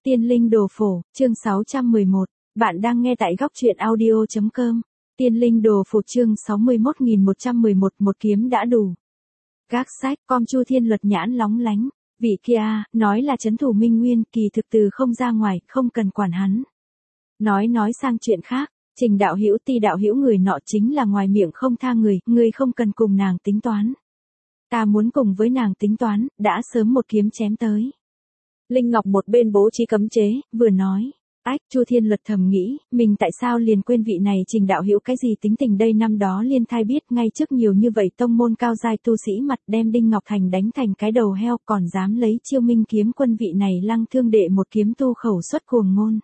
Tiên linh đồ phổ, chương 611. Bạn đang nghe tại góc truyện audio.com. Tiên linh đồ phổ chương 61111, một kiếm đã đủ. Các sách, Chu Thiên Luật nhãn lóng lánh. Vị kia, nói là trấn thủ Minh Nguyên, kỳ thực từ không ra ngoài, không cần quản hắn. Nói sang chuyện khác, Trình đạo hữu Ti đạo hữu người nọ chính là ngoài miệng không tha người không cần cùng nàng tính toán. Ta muốn cùng với nàng tính toán, đã sớm một kiếm chém tới. Linh Ngọc một bên bố trí cấm chế, vừa nói. Chu Thiên Luật thầm nghĩ, mình tại sao liền quên vị này Trình đạo hữu cái gì tính tình đây, năm đó liên thai biết ngay trước nhiều như vậy tông môn cao giai tu sĩ mặt đem Đinh Ngọc Thành đánh thành cái đầu heo, còn dám lấy Chiêu Minh kiếm quân vị này Lăng Thương đệ một kiếm tu khẩu xuất cuồng ngôn.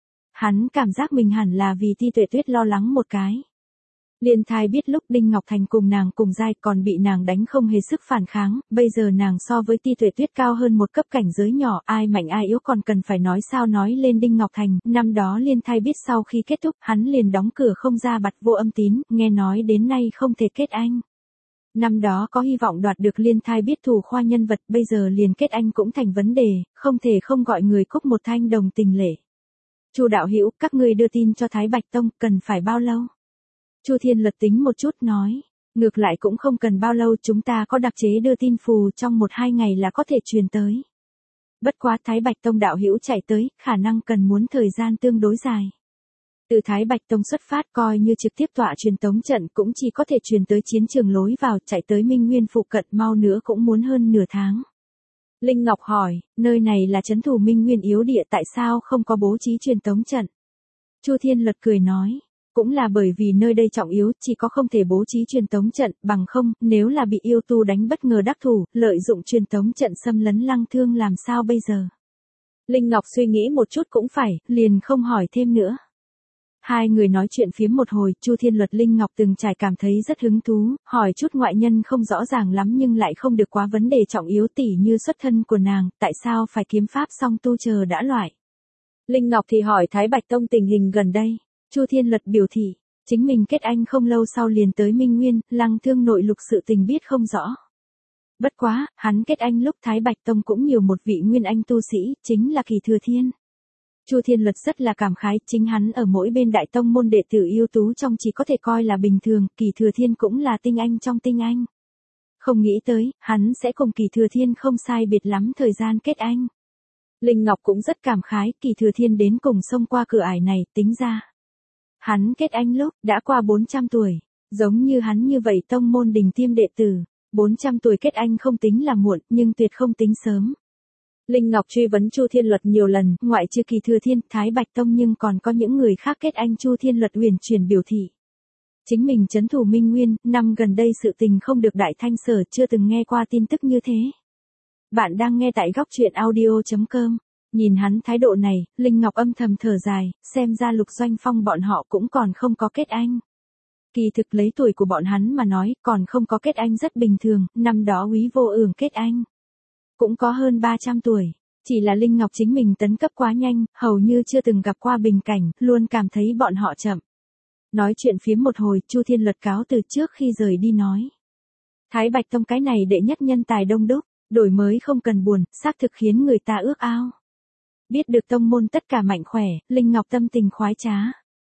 Hắn cảm giác mình hẳn là vì Ti Tuệ Tuyết lo lắng một cái. Liên thai biết lúc Đinh Ngọc Thành cùng nàng cùng giai còn bị nàng đánh không hề sức phản kháng, bây giờ nàng so với Ti Tuệ Tuyết cao hơn một cấp cảnh giới nhỏ, ai mạnh ai yếu còn cần phải nói sao, nói lên Đinh Ngọc Thành, năm đó liên thai biết sau khi kết thúc hắn liền đóng cửa không ra bặt vô âm tín, nghe nói đến nay không thể kết anh. Năm đó có hy vọng đoạt được liên thai biết thủ khoa nhân vật, bây giờ liền kết anh cũng thành vấn đề, không thể không gọi người cúc một thanh đồng tình lễ. Chu đạo hữu, các ngươi đưa tin cho Thái Bạch Tông, cần phải bao lâu? Chu Thiên Luật tính một chút nói, ngược lại cũng không cần bao lâu, chúng ta có đặc chế đưa tin phù, trong 1-2 ngày là có thể truyền tới. Bất quá Thái Bạch Tông đạo hữu chạy tới, khả năng cần muốn thời gian tương đối dài. Từ Thái Bạch Tông xuất phát coi như trực tiếp tọa truyền tống trận cũng chỉ có thể truyền tới chiến trường lối vào, chạy tới Minh Nguyên phụ cận mau nữa cũng muốn hơn nửa tháng. Linh Ngọc hỏi, nơi này là trấn thủ Minh Nguyên yếu địa, tại sao không có bố trí truyền tống trận? Chu Thiên Luật cười nói. Cũng là bởi vì nơi đây trọng yếu, chỉ có không thể bố trí truyền tống trận, bằng không, nếu là bị yêu tu đánh bất ngờ đắc thủ, lợi dụng truyền tống trận xâm lấn Lăng Thương làm sao bây giờ? Linh Ngọc suy nghĩ một chút cũng phải, liền không hỏi thêm nữa. Hai người nói chuyện phiếm một hồi, Chu Thiên Luật Linh Ngọc từng trải cảm thấy rất hứng thú, hỏi chút ngoại nhân không rõ ràng lắm nhưng lại không được quá vấn đề trọng yếu, tỉ như xuất thân của nàng, tại sao phải kiếm pháp song tu chờ đã loại. Linh Ngọc thì hỏi Thái Bạch Tông tình hình gần đây. Chu Thiên Luật biểu thị, chính mình kết anh không lâu sau liền tới Minh Nguyên, Lăng Thương nội lục sự tình biết không rõ. Bất quá, hắn kết anh lúc Thái Bạch Tông cũng nhiều một vị nguyên anh tu sĩ, chính là Kỳ Thừa Thiên. Chu Thiên Luật rất là cảm khái, chính hắn ở mỗi bên đại tông môn đệ tử ưu tú trong chỉ có thể coi là bình thường, Kỳ Thừa Thiên cũng là tinh anh trong tinh anh. Không nghĩ tới, hắn sẽ cùng Kỳ Thừa Thiên không sai biệt lắm thời gian kết anh. Linh Ngọc cũng rất cảm khái, Kỳ Thừa Thiên đến cùng xông qua cửa ải này, tính ra. Hắn kết anh lúc đã qua 400 tuổi, giống như hắn như vậy tông môn đỉnh tiêm đệ tử, 400 tuổi kết anh không tính là muộn, nhưng tuyệt không tính sớm. Linh Ngọc truy vấn Chu Thiên Luật nhiều lần, ngoại trừ Kỳ Thừa Thiên, Thái Bạch Tông nhưng còn có những người khác kết anh. Chu Thiên Luật huyền chuyển biểu thị. Chính mình trấn thủ Minh Nguyên, năm gần đây sự tình không được đại thanh sở, chưa từng nghe qua tin tức như thế. Bạn đang nghe tại góc truyện audio.com. Nhìn hắn thái độ này, Linh Ngọc âm thầm thở dài, xem ra Lục Doanh Phong bọn họ cũng còn không có kết anh. Kỳ thực lấy tuổi của bọn hắn mà nói, còn không có kết anh rất bình thường, năm đó Úy Vô Ưởng kết anh. Cũng có hơn 300 tuổi, chỉ là Linh Ngọc chính mình tấn cấp quá nhanh, hầu như chưa từng gặp qua bình cảnh, luôn cảm thấy bọn họ chậm. Nói chuyện phiếm một hồi, Chu Thiên Luật cáo từ trước khi rời đi nói. Thái Bạch Tông cái này đệ nhất nhân tài đông đúc, đổi mới không cần buồn, xác thực khiến người ta ước ao. Biết được tông môn tất cả mạnh khỏe, Linh Ngọc tâm tình khoái trá.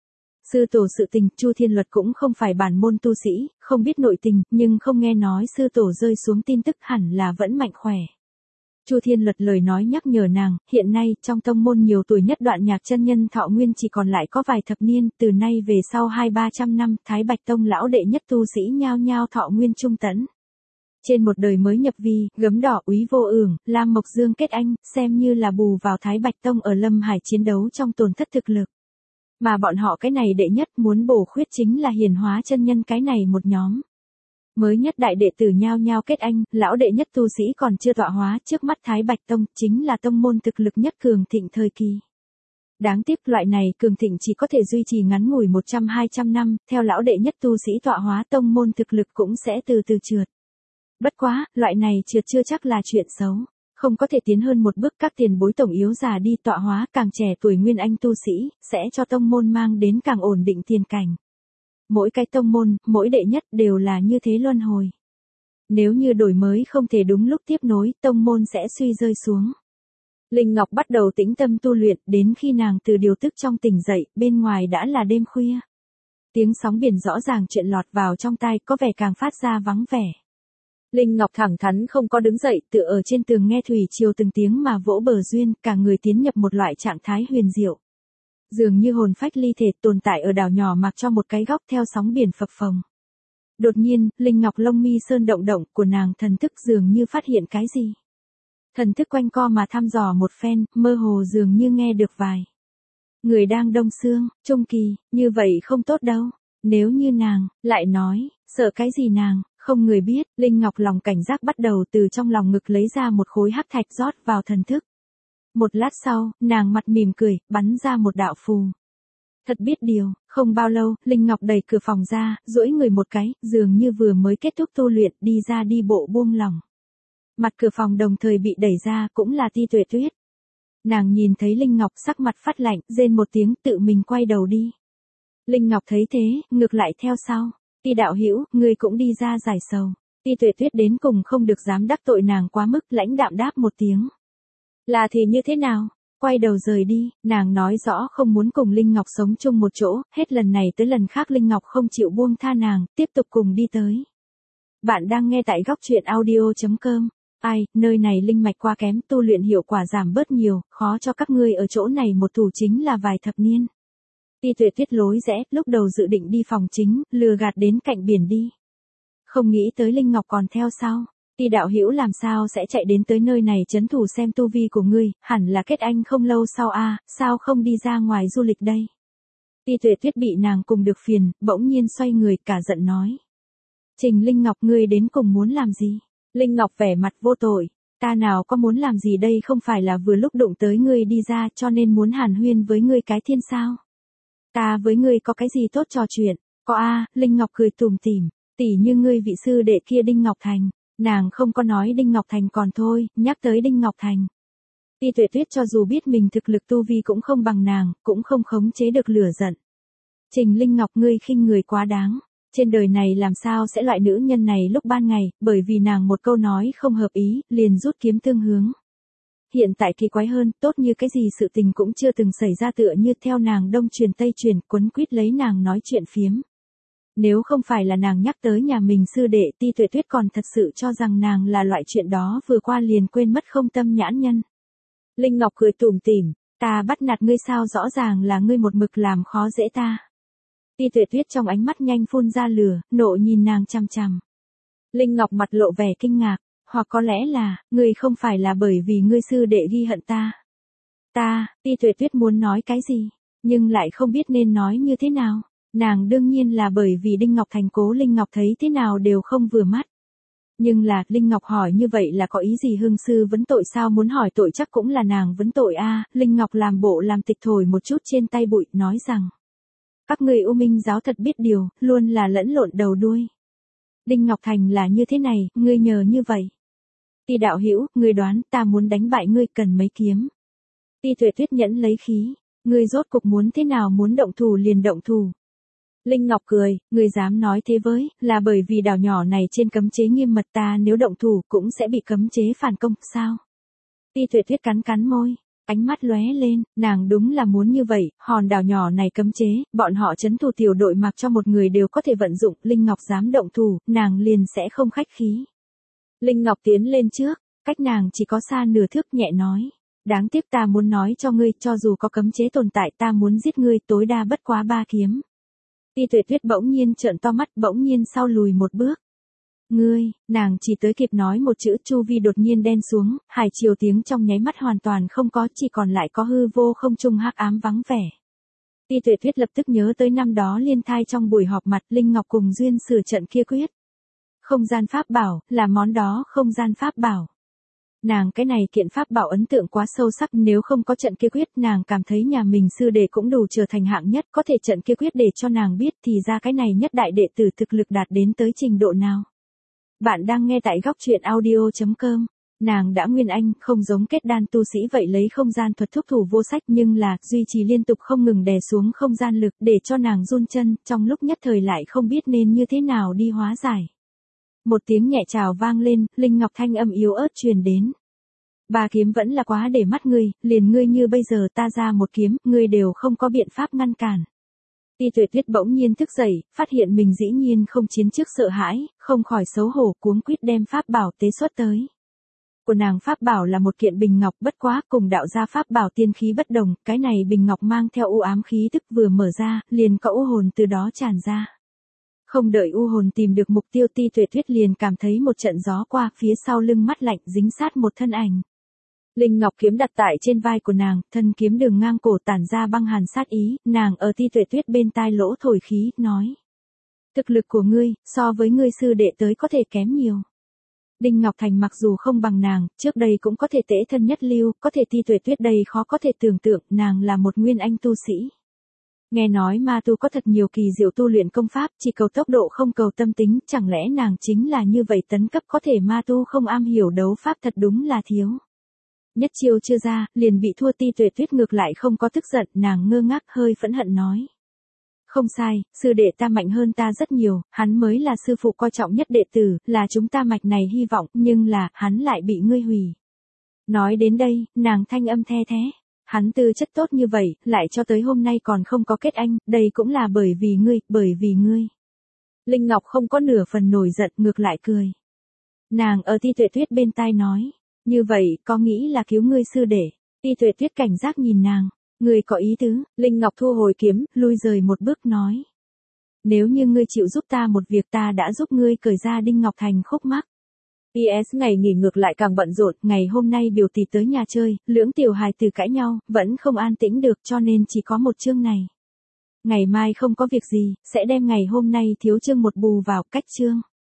Sư tổ sự tình, Chu Thiên Luật cũng không phải bản môn tu sĩ, không biết nội tình, nhưng không nghe nói sư tổ rơi xuống tin tức hẳn là vẫn mạnh khỏe. Chu Thiên Luật lời nói nhắc nhở nàng, hiện nay trong tông môn nhiều tuổi nhất Đoạn Nhạc chân nhân thọ nguyên chỉ còn lại có vài thập niên, từ nay về sau 200-300 năm, Thái Bạch Tông lão đệ nhất tu sĩ nhao nhao thọ nguyên trung tẫn. Trên một đời mới nhập vi, Gấm Đỏ, Úy Vô Ưởng, Lam Mộc Dương kết anh, xem như là bù vào Thái Bạch Tông ở Lâm Hải chiến đấu trong tổn thất thực lực. Mà bọn họ cái này đệ nhất muốn bổ khuyết chính là Hiển Hóa chân nhân cái này một nhóm. Mới nhất đại đệ tử nhao nhao kết anh, lão đệ nhất tu sĩ còn chưa tọa hóa, trước mắt Thái Bạch Tông chính là tông môn thực lực nhất cường thịnh thời kỳ. Đáng tiếc loại này cường thịnh chỉ có thể duy trì ngắn ngủi 100-200 năm, theo lão đệ nhất tu sĩ tọa hóa tông môn thực lực cũng sẽ từ từ trượt. Bất quá, loại này trượt chưa chắc là chuyện xấu. Không có thể tiến hơn một bước, các tiền bối tổng yếu già đi tọa hóa, càng trẻ tuổi nguyên anh tu sĩ, sẽ cho tông môn mang đến càng ổn định tiền cảnh. Mỗi cái tông môn, mỗi đệ nhất đều là như thế luân hồi. Nếu như đổi mới không thể đúng lúc tiếp nối, tông môn sẽ suy rơi xuống. Linh Ngọc bắt đầu tĩnh tâm tu luyện, đến khi nàng từ điều tức trong tỉnh dậy, bên ngoài đã là đêm khuya. Tiếng sóng biển rõ ràng chuyện lọt vào trong tai, có vẻ càng phát ra vắng vẻ. Linh Ngọc thẳng thắn không có đứng dậy, tựa ở trên tường nghe thủy triều từng tiếng mà vỗ bờ duyên, cả người tiến nhập một loại trạng thái huyền diệu. Dường như hồn phách ly thể tồn tại ở đảo nhỏ mặc cho một cái góc theo sóng biển phập phồng. Đột nhiên, Linh Ngọc lông mi sơn động động của nàng thần thức dường như phát hiện cái gì. Thần thức quanh co mà thăm dò một phen, mơ hồ dường như nghe được vài người đang đông xương, trung kỳ, như vậy không tốt đâu. Nếu như nàng, lại nói, sợ cái gì nàng, không người biết, Linh Ngọc lòng cảnh giác bắt đầu từ trong lòng ngực lấy ra một khối hắc thạch rót vào thần thức. Một lát sau, nàng mặt mỉm cười, bắn ra một đạo phù. Thật biết điều, không bao lâu, Linh Ngọc đẩy cửa phòng ra, duỗi người một cái, dường như vừa mới kết thúc tu luyện, đi ra đi bộ buông lỏng. Mặt cửa phòng đồng thời bị đẩy ra, cũng là Ti Tuệ Tuyết. Nàng nhìn thấy Linh Ngọc sắc mặt phát lạnh, rên một tiếng tự mình quay đầu đi. Linh Ngọc thấy thế, ngược lại theo sau. Ti đạo hữu, ngươi cũng đi ra giải sầu. Ti Tuệ Tuyết đến cùng không được dám đắc tội nàng quá mức, lãnh đạm đáp một tiếng. Là thì như thế nào? Quay đầu rời đi, nàng nói rõ không muốn cùng Linh Ngọc sống chung một chỗ, hết lần này tới lần khác Linh Ngọc không chịu buông tha nàng, tiếp tục cùng đi tới. Bạn đang nghe tại góc truyện audio.com. Ai, nơi này linh mạch quá kém, tu luyện hiệu quả giảm bớt nhiều, khó cho các ngươi ở chỗ này một thủ chính là vài thập niên. Ti Tuệ Tuyết lối rẽ, lúc đầu dự định đi phòng chính, lừa gạt đến cạnh biển đi. Không nghĩ tới Linh Ngọc còn theo sau. Ti đạo hữu làm sao sẽ chạy đến tới nơi này trấn thủ xem tu vi của ngươi, hẳn là kết anh không lâu sau sao không đi ra ngoài du lịch đây. Ti Tuệ Tuyết bị nàng cùng được phiền, bỗng nhiên xoay người cả giận nói. Trình Linh Ngọc ngươi đến cùng muốn làm gì? Linh Ngọc vẻ mặt vô tội, ta nào có muốn làm gì đây, không phải là vừa lúc đụng tới ngươi đi ra cho nên muốn hàn huyên với ngươi cái thiên sao. Ta với ngươi có cái gì tốt trò chuyện, có Linh Ngọc cười tủm tỉm, tỉ như ngươi vị sư đệ kia Đinh Ngọc Thành, nàng không có nói Đinh Ngọc Thành còn thôi, nhắc tới Đinh Ngọc Thành. Ti Tuệ Tuyết cho dù biết mình thực lực tu vi cũng không bằng nàng, cũng không khống chế được lửa giận. Trình Linh Ngọc ngươi khinh người quá đáng. Trên đời này làm sao sẽ loại nữ nhân này lúc ban ngày, bởi vì nàng một câu nói không hợp ý, liền rút kiếm tương hướng. Hiện tại kỳ quái hơn, tốt như cái gì sự tình cũng chưa từng xảy ra, tựa như theo nàng đông truyền tây truyền, quấn quýt lấy nàng nói chuyện phiếm. Nếu không phải là nàng nhắc tới nhà mình sư đệ, Ti Tuệ Tuyết còn thật sự cho rằng nàng là loại chuyện đó vừa qua liền quên mất không tâm nhãn nhân. Linh Ngọc cười tủm tỉm, ta bắt nạt ngươi sao, rõ ràng là ngươi một mực làm khó dễ ta. Ti Tuệ Tuyết trong ánh mắt nhanh phun ra lửa, nộ nhìn nàng chằm chằm. Linh Ngọc mặt lộ vẻ kinh ngạc, hoặc có lẽ là, ngươi không phải là bởi vì ngươi sư đệ ghi hận ta. Ti Tuệ Tuyết muốn nói cái gì, nhưng lại không biết nên nói như thế nào. Nàng đương nhiên là bởi vì Đinh Ngọc Thành cố Linh Ngọc thấy thế nào đều không vừa mắt. Nhưng là, Linh Ngọc hỏi như vậy là có ý gì, hương sư vấn tội sao, muốn hỏi tội chắc cũng là nàng vấn tội Linh Ngọc làm bộ làm tịch thổi một chút trên tay bụi, nói rằng. Các người U Minh giáo thật biết điều, luôn là lẫn lộn đầu đuôi. Đinh Ngọc Thành là như thế này, ngươi nhờ như vậy. Ti đạo hữu, ngươi đoán ta muốn đánh bại ngươi cần mấy kiếm. Ti Tuệ Tuyết nhẫn lấy khí, ngươi rốt cục muốn thế nào, muốn động thủ liền động thủ. Linh Ngọc cười, ngươi dám nói thế với, là bởi vì đảo nhỏ này trên cấm chế nghiêm mật, ta nếu động thủ cũng sẽ bị cấm chế phản công, sao? Ti Tuệ Tuyết cắn cắn môi. Ánh mắt lóe lên, nàng đúng là muốn như vậy, hòn đảo nhỏ này cấm chế, bọn họ trấn thủ tiểu đội mặc cho một người đều có thể vận dụng, Linh Ngọc dám động thủ, nàng liền sẽ không khách khí. Linh Ngọc tiến lên trước, cách nàng chỉ có xa nửa thước, nhẹ nói. Đáng tiếc ta muốn nói cho ngươi, cho dù có cấm chế tồn tại ta muốn giết ngươi tối đa bất quá 3 kiếm. Ti Tuệ Tuyết bỗng nhiên trợn to mắt, bỗng nhiên sau lùi một bước. Ngươi, nàng chỉ tới kịp nói một chữ, chu vi đột nhiên đen xuống, hải triều tiếng trong nháy mắt hoàn toàn không có, chỉ còn lại có hư vô không trung hắc ám vắng vẻ. Ti Tuệ Tuyết lập tức nhớ tới năm đó liên thai trong buổi họp mặt, Linh Ngọc cùng Duyên Sử trận kia quyết. Không gian pháp bảo, là món đó không gian pháp bảo. Nàng cái này kiện pháp bảo ấn tượng quá sâu sắc, nếu không có trận kia quyết, nàng cảm thấy nhà mình sư đệ cũng đủ trở thành hạng nhất, có thể trận kia quyết để cho nàng biết thì ra cái này nhất đại đệ tử thực lực đạt đến tới trình độ nào. Bạn đang nghe tại góc truyện audio.com. Nàng đã nguyên anh, không giống kết đan tu sĩ vậy lấy không gian thuật thúc thủ vô sách, nhưng là duy trì liên tục không ngừng đè xuống không gian lực để cho nàng run chân, trong lúc nhất thời lại không biết nên như thế nào đi hóa giải. Một tiếng nhẹ chào vang lên, Linh Ngọc thanh âm yếu ớt truyền đến. Ba kiếm vẫn là quá để mắt ngươi, liền ngươi như bây giờ ta ra một kiếm, ngươi đều không có biện pháp ngăn cản. Ti Tuệ Tuyết bỗng nhiên thức dậy, phát hiện mình dĩ nhiên không chiến trước sợ hãi, không khỏi xấu hổ cuống quýt đem pháp bảo tế xuất tới. Của nàng pháp bảo là một kiện bình ngọc, bất quá cùng đạo gia pháp bảo tiên khí bất đồng, cái này bình ngọc mang theo u ám khí tức vừa mở ra, liền có u hồn từ đó tràn ra. Không đợi u hồn tìm được mục tiêu, Ti Tuệ Tuyết liền cảm thấy một trận gió qua, phía sau lưng mắt lạnh dính sát một thân ảnh. Linh ngọc kiếm đặt tại trên vai của nàng, thân kiếm đường ngang cổ tản ra băng hàn sát ý, nàng ở Ti Tuệ Tuyết bên tai lỗ thổi khí, nói: thực lực của ngươi, so với ngươi sư đệ tới có thể kém nhiều. Đinh Ngọc Thành mặc dù không bằng nàng, trước đây cũng có thể tễ thân nhất lưu, có thể Ti Tuệ Tuyết đây khó có thể tưởng tượng, nàng là một nguyên anh tu sĩ. Nghe nói ma tu có thật nhiều kỳ diệu tu luyện công pháp, chỉ cầu tốc độ không cầu tâm tính, chẳng lẽ nàng chính là như vậy tấn cấp, có thể ma tu không am hiểu đấu pháp thật đúng là thiếu. Nhất chiêu chưa ra, liền bị thua. Ti Tuệ Tuyết ngược lại không có tức giận, nàng ngơ ngác hơi phẫn hận nói: không sai, sư đệ ta mạnh hơn ta rất nhiều, hắn mới là sư phụ coi trọng nhất đệ tử, là chúng ta mạch này hy vọng, nhưng là, hắn lại bị ngươi hủy. Nói đến đây, nàng thanh âm the thé. Hắn tư chất tốt như vậy, lại cho tới hôm nay còn không có kết anh, đây cũng là bởi vì ngươi. Linh Ngọc không có nửa phần nổi giận, ngược lại cười. Nàng ở Ti Tuệ Tuyết bên tai nói: như vậy, có nghĩ là cứu ngươi sư đệ? Ti Tuệ Tuyết cảnh giác nhìn nàng. Ngươi có ý tứ? Linh Ngọc thu hồi kiếm, lui rời một bước nói: nếu như ngươi chịu giúp ta một việc, ta đã giúp ngươi cởi ra Đinh Ngọc Thành khúc mắc. PS ngày nghỉ ngược lại càng bận rộn, ngày hôm nay biểu tỷ tới nhà chơi, lưỡng tiểu hài từ cãi nhau, vẫn không an tĩnh được, cho nên chỉ có một chương này. Ngày mai không có việc gì, sẽ đem ngày hôm nay thiếu chương một bù vào, cách chương.